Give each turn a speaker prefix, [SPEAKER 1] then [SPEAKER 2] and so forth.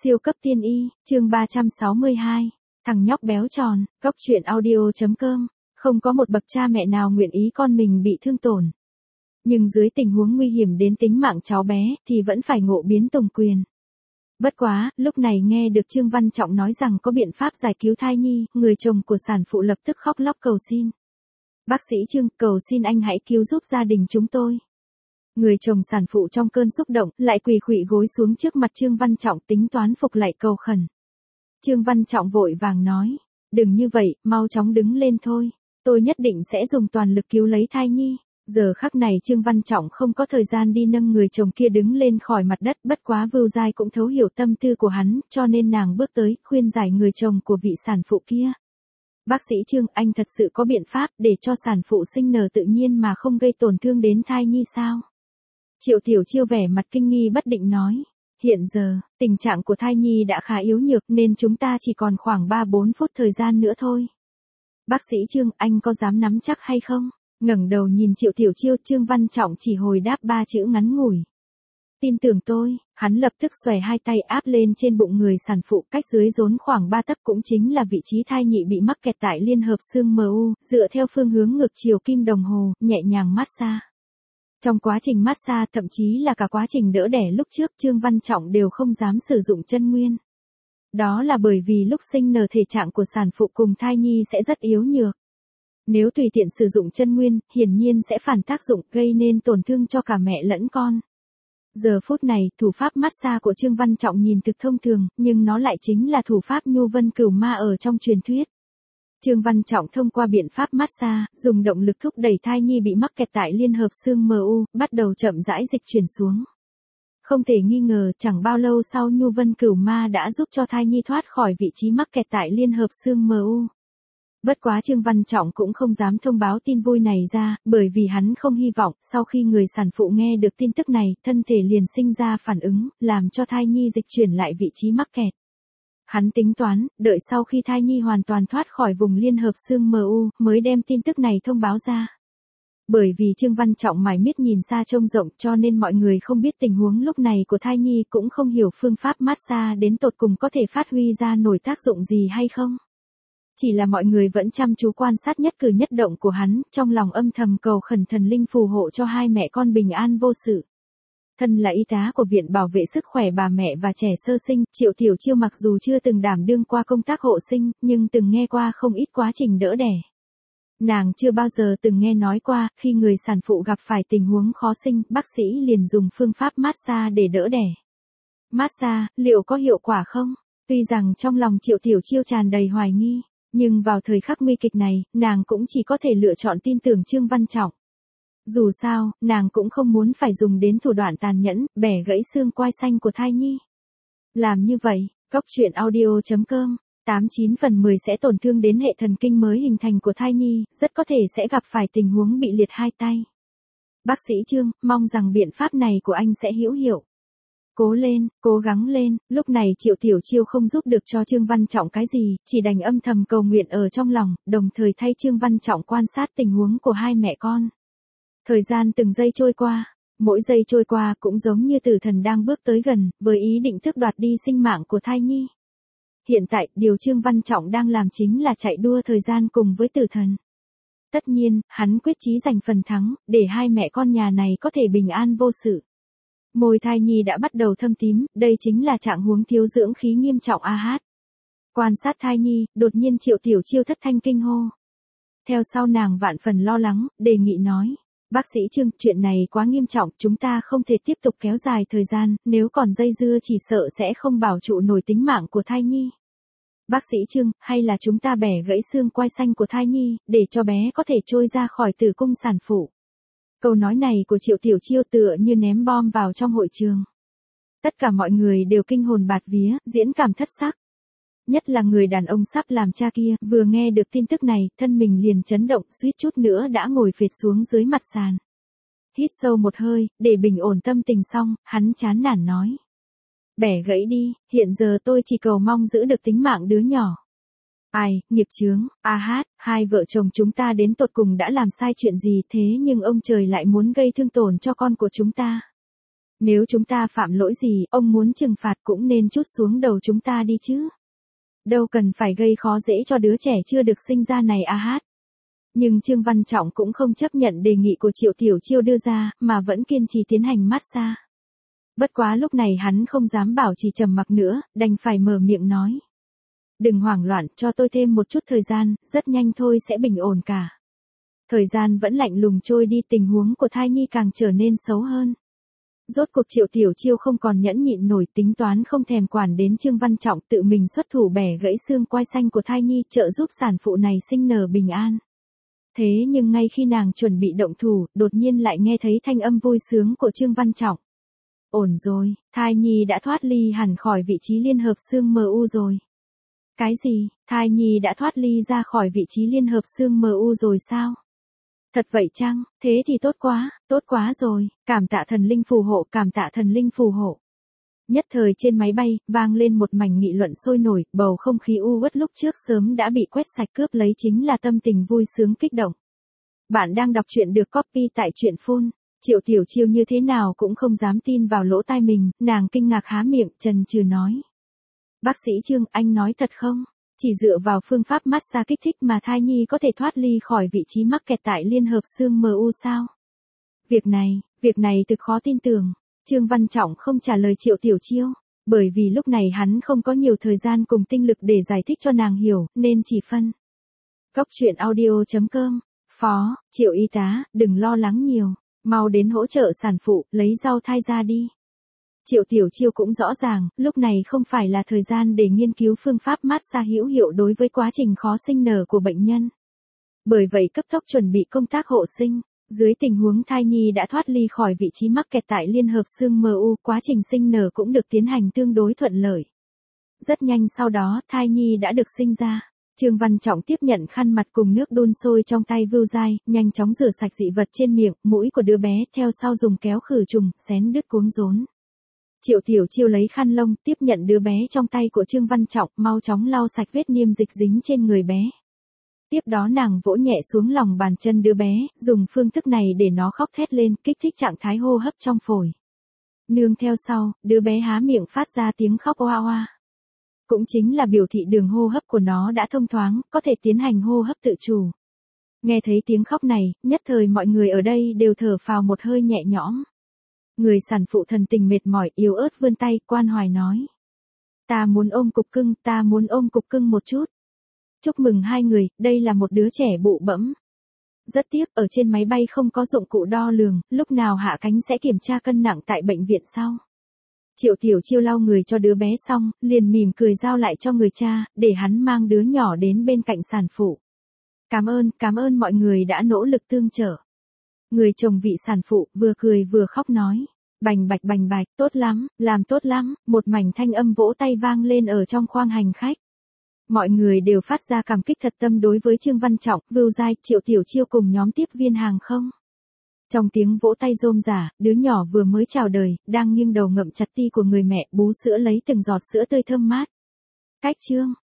[SPEAKER 1] Siêu cấp tiên y, chương 362. Thằng nhóc béo tròn, góc truyện audio.com. Không có một bậc cha mẹ nào nguyện ý con mình bị thương tổn. Nhưng dưới tình huống nguy hiểm đến tính mạng cháu bé thì vẫn phải ngộ biến tùng quyền. Bất quá, lúc này nghe được Trương Văn Trọng nói rằng có biện pháp giải cứu thai nhi, người chồng của sản phụ lập tức khóc lóc cầu xin. Bác sĩ Trương, cầu xin anh hãy cứu giúp gia đình chúng tôi. Người chồng sản phụ trong cơn xúc động, lại quỳ khuỵu gối xuống trước mặt Trương Văn Trọng tính toán phục lạy cầu khẩn. Trương Văn Trọng vội vàng nói, đừng như vậy, mau chóng đứng lên thôi. Tôi nhất định sẽ dùng toàn lực cứu lấy thai nhi. Giờ khắc này Trương Văn Trọng không có thời gian đi nâng người chồng kia đứng lên khỏi mặt đất, bất quá Vưu Giai cũng thấu hiểu tâm tư của hắn, cho nên nàng bước tới, khuyên giải người chồng của vị sản phụ kia. Bác sĩ Trương, anh thật sự có biện pháp để cho sản phụ sinh nở tự nhiên mà không gây tổn thương đến thai nhi sao? Triệu Tiểu Chiêu vẻ mặt kinh nghi bất định nói. Hiện giờ, tình trạng của thai nhi đã khá yếu nhược nên chúng ta chỉ còn khoảng 3-4 phút thời gian nữa thôi. Bác sĩ Trương, anh có dám nắm chắc hay không? Ngẩng đầu nhìn Triệu Tiểu Chiêu, Trương Văn Trọng chỉ hồi đáp 3 chữ ngắn ngủi. Tin tưởng tôi, hắn lập tức xòe hai tay áp lên trên bụng người sản phụ, cách dưới rốn khoảng 3 tấc cũng chính là vị trí thai nhị bị mắc kẹt tại liên hợp xương MU, dựa theo phương hướng ngược chiều kim đồng hồ, nhẹ nhàng massage. Trong quá trình massage, thậm chí là cả quá trình đỡ đẻ lúc trước, Trương Văn Trọng đều không dám sử dụng chân nguyên. Đó là bởi vì lúc sinh nở thể trạng của sản phụ cùng thai nhi sẽ rất yếu nhược. Nếu tùy tiện sử dụng chân nguyên, hiển nhiên sẽ phản tác dụng, gây nên tổn thương cho cả mẹ lẫn con. Giờ phút này, thủ pháp massage của Trương Văn Trọng nhìn thực thông thường, nhưng nó lại chính là thủ pháp Nhu Vân Cửu Ma ở trong truyền thuyết. Trương Văn Trọng thông qua biện pháp massage, dùng động lực thúc đẩy thai nhi bị mắc kẹt tại liên hợp xương MU, bắt đầu chậm rãi dịch chuyển xuống. Không thể nghi ngờ, chẳng bao lâu sau Nhu Vân Cửu Ma đã giúp cho thai nhi thoát khỏi vị trí mắc kẹt tại liên hợp xương MU. Bất quá Trương Văn Trọng cũng không dám thông báo tin vui này ra, bởi vì hắn không hy vọng, sau khi người sản phụ nghe được tin tức này, thân thể liền sinh ra phản ứng, làm cho thai nhi dịch chuyển lại vị trí mắc kẹt. Hắn tính toán, đợi sau khi thai nhi hoàn toàn thoát khỏi vùng liên hợp xương MU, mới đem tin tức này thông báo ra. Bởi vì Trương Văn Trọng mải miết nhìn xa trông rộng cho nên mọi người không biết tình huống lúc này của thai nhi, cũng không hiểu phương pháp massage đến tột cùng có thể phát huy ra nổi tác dụng gì hay không. Chỉ là mọi người vẫn chăm chú quan sát nhất cử nhất động của hắn, trong lòng âm thầm cầu khẩn thần linh phù hộ cho hai mẹ con bình an vô sự. Thân là y tá của Viện Bảo vệ Sức khỏe bà mẹ và trẻ sơ sinh, Triệu Tiểu Chiêu mặc dù chưa từng đảm đương qua công tác hộ sinh, nhưng từng nghe qua không ít quá trình đỡ đẻ. Nàng chưa bao giờ từng nghe nói qua, khi người sản phụ gặp phải tình huống khó sinh, bác sĩ liền dùng phương pháp massage để đỡ đẻ. Massage, liệu có hiệu quả không? Tuy rằng trong lòng Triệu Tiểu Chiêu tràn đầy hoài nghi, nhưng vào thời khắc nguy kịch này, nàng cũng chỉ có thể lựa chọn tin tưởng Trương Văn Trọng. Dù sao, nàng cũng không muốn phải dùng đến thủ đoạn tàn nhẫn, bẻ gãy xương quai xanh của thai nhi. Làm như vậy, góc truyện audio.com, 89 phần 10 sẽ tổn thương đến hệ thần kinh mới hình thành của thai nhi, rất có thể sẽ gặp phải tình huống bị liệt hai tay. Bác sĩ Trương, mong rằng biện pháp này của anh sẽ hữu hiệu. Cố lên, cố gắng lên, lúc này Triệu Tiểu Chiêu không giúp được cho Trương Văn Trọng cái gì, chỉ đành âm thầm cầu nguyện ở trong lòng, đồng thời thay Trương Văn Trọng quan sát tình huống của hai mẹ con. Thời gian từng giây trôi qua, mỗi giây trôi qua cũng giống như tử thần đang bước tới gần, với ý định tước đoạt đi sinh mạng của thai nhi. Hiện tại, điều Trương Văn Trọng đang làm chính là chạy đua thời gian cùng với tử thần. Tất nhiên, hắn quyết chí giành phần thắng, để hai mẹ con nhà này có thể bình an vô sự. Môi thai nhi đã bắt đầu thâm tím, đây chính là trạng huống thiếu dưỡng khí nghiêm trọng AH. Quan sát thai nhi, đột nhiên Triệu Tiểu Chiêu thất thanh kinh hô. Theo sau nàng vạn phần lo lắng, đề nghị nói. Bác sĩ Trương, chuyện này quá nghiêm trọng, chúng ta không thể tiếp tục kéo dài thời gian, nếu còn dây dưa chỉ sợ sẽ không bảo trụ nổi tính mạng của thai nhi. Bác sĩ Trương, hay là chúng ta bẻ gãy xương quai xanh của thai nhi, để cho bé có thể trôi ra khỏi tử cung sản phụ. Câu nói này của Triệu Tiểu Chiêu tựa như ném bom vào trong hội trường. Tất cả mọi người đều kinh hồn bạt vía, diễn cảm thất sắc. Nhất là người đàn ông sắp làm cha kia, vừa nghe được tin tức này, thân mình liền chấn động, suýt chút nữa đã ngồi phệt xuống dưới mặt sàn. Hít sâu một hơi, để bình ổn tâm tình xong, hắn chán nản nói. Bẻ gãy đi, hiện giờ tôi chỉ cầu mong giữ được tính mạng đứa nhỏ. Ai, nghiệp chướng, hai vợ chồng chúng ta đến tột cùng đã làm sai chuyện gì thế nhưng ông trời lại muốn gây thương tổn cho con của chúng ta. Nếu chúng ta phạm lỗi gì, ông muốn trừng phạt cũng nên trút xuống đầu chúng ta đi chứ. Đâu cần phải gây khó dễ cho đứa trẻ chưa được sinh ra này à hát. Nhưng Trương Văn Trọng cũng không chấp nhận đề nghị của Triệu Tiểu Chiêu đưa ra, mà vẫn kiên trì tiến hành massage. Bất quá lúc này hắn không dám bảo trì trầm mặc nữa, đành phải mở miệng nói. Đừng hoảng loạn, cho tôi thêm một chút thời gian, rất nhanh thôi sẽ bình ổn cả. Thời gian vẫn lạnh lùng trôi đi, tình huống của thai nhi càng trở nên xấu hơn. Rốt cuộc Triệu Tiểu Chiêu không còn nhẫn nhịn nổi, tính toán không thèm quản đến Trương Văn Trọng, tự mình xuất thủ bẻ gãy xương quai xanh của thai nhi, trợ giúp sản phụ này sinh nở bình an. Thế nhưng ngay khi nàng chuẩn bị động thủ, đột nhiên lại nghe thấy thanh âm vui sướng của Trương Văn Trọng. Ổn rồi, thai nhi đã thoát ly hẳn khỏi vị trí liên hợp xương MU rồi. Cái gì, thai nhi đã thoát ly ra khỏi vị trí liên hợp xương MU rồi sao? Thật vậy chăng, thế thì tốt quá rồi, cảm tạ thần linh phù hộ, cảm tạ thần linh phù hộ. Nhất thời trên máy bay, vang lên một mảnh nghị luận sôi nổi, bầu không khí u uất lúc trước sớm đã bị quét sạch, cướp lấy chính là tâm tình vui sướng kích động. Bạn đang đọc truyện được copy tại truyện phun. Triệu Tiểu Chiêu như thế nào cũng không dám tin vào lỗ tai mình, nàng kinh ngạc há miệng, chần chừ nói. Bác sĩ Trương, anh nói thật không? Chỉ dựa vào phương pháp massage kích thích mà thai nhi có thể thoát ly khỏi vị trí mắc kẹt tại liên hợp xương MU sao? Việc này thực khó tin tưởng. Trương Văn Trọng không trả lời Triệu Tiểu Chiêu, bởi vì lúc này hắn không có nhiều thời gian cùng tinh lực để giải thích cho nàng hiểu, nên chỉ phân. Góc truyện audio.com, Phó, Triệu y tá, đừng lo lắng nhiều, mau đến hỗ trợ sản phụ, lấy rau thai ra đi. Triệu Tiểu Chiêu cũng rõ ràng, lúc này không phải là thời gian để nghiên cứu phương pháp massage hữu hiệu đối với quá trình khó sinh nở của bệnh nhân. Bởi vậy cấp tốc chuẩn bị công tác hộ sinh. Dưới tình huống thai nhi đã thoát ly khỏi vị trí mắc kẹt tại liên hợp xương MU, quá trình sinh nở cũng được tiến hành tương đối thuận lợi. Rất nhanh sau đó, thai nhi đã được sinh ra. Trương Văn Trọng tiếp nhận khăn mặt cùng nước đun sôi trong tay Vưu Giai, nhanh chóng rửa sạch dị vật trên miệng, mũi của đứa bé, theo sau dùng kéo khử trùng, xén đứt cuống rốn. Triệu Tiểu Chiêu lấy khăn lông, tiếp nhận đứa bé trong tay của Trương Văn Trọng, mau chóng lau sạch vết niêm dịch dính trên người bé. Tiếp đó nàng vỗ nhẹ xuống lòng bàn chân đứa bé, dùng phương thức này để nó khóc thét lên, kích thích trạng thái hô hấp trong phổi. Nương theo sau, đứa bé há miệng phát ra tiếng khóc oa oa. Cũng chính là biểu thị đường hô hấp của nó đã thông thoáng, có thể tiến hành hô hấp tự chủ. Nghe thấy tiếng khóc này, nhất thời mọi người ở đây đều thở phào một hơi nhẹ nhõm. Người sản phụ thần tình mệt mỏi, yếu ớt vươn tay, quan hoài nói. Ta muốn ôm cục cưng một chút. Chúc mừng hai người, đây là một đứa trẻ bụ bẫm. Rất tiếc, ở trên máy bay không có dụng cụ đo lường, lúc nào hạ cánh sẽ kiểm tra cân nặng tại bệnh viện sau. Triệu Tiểu Chiêu lau người cho đứa bé xong, liền mỉm cười giao lại cho người cha, để hắn mang đứa nhỏ đến bên cạnh sản phụ. Cảm ơn mọi người đã nỗ lực tương trợ. Người chồng vị sản phụ vừa cười vừa khóc nói. Bành bạch, tốt lắm, làm tốt lắm, một mảnh thanh âm vỗ tay vang lên ở trong khoang hành khách. Mọi người đều phát ra cảm kích thật tâm đối với Trương Văn Trọng, Vưu Giai, Triệu Tiểu Chiêu cùng nhóm tiếp viên hàng không. Trong tiếng vỗ tay rôm rả, đứa nhỏ vừa mới chào đời, đang nghiêng đầu ngậm chặt ti của người mẹ, bú sữa lấy từng giọt sữa tươi thơm mát. Cách Trương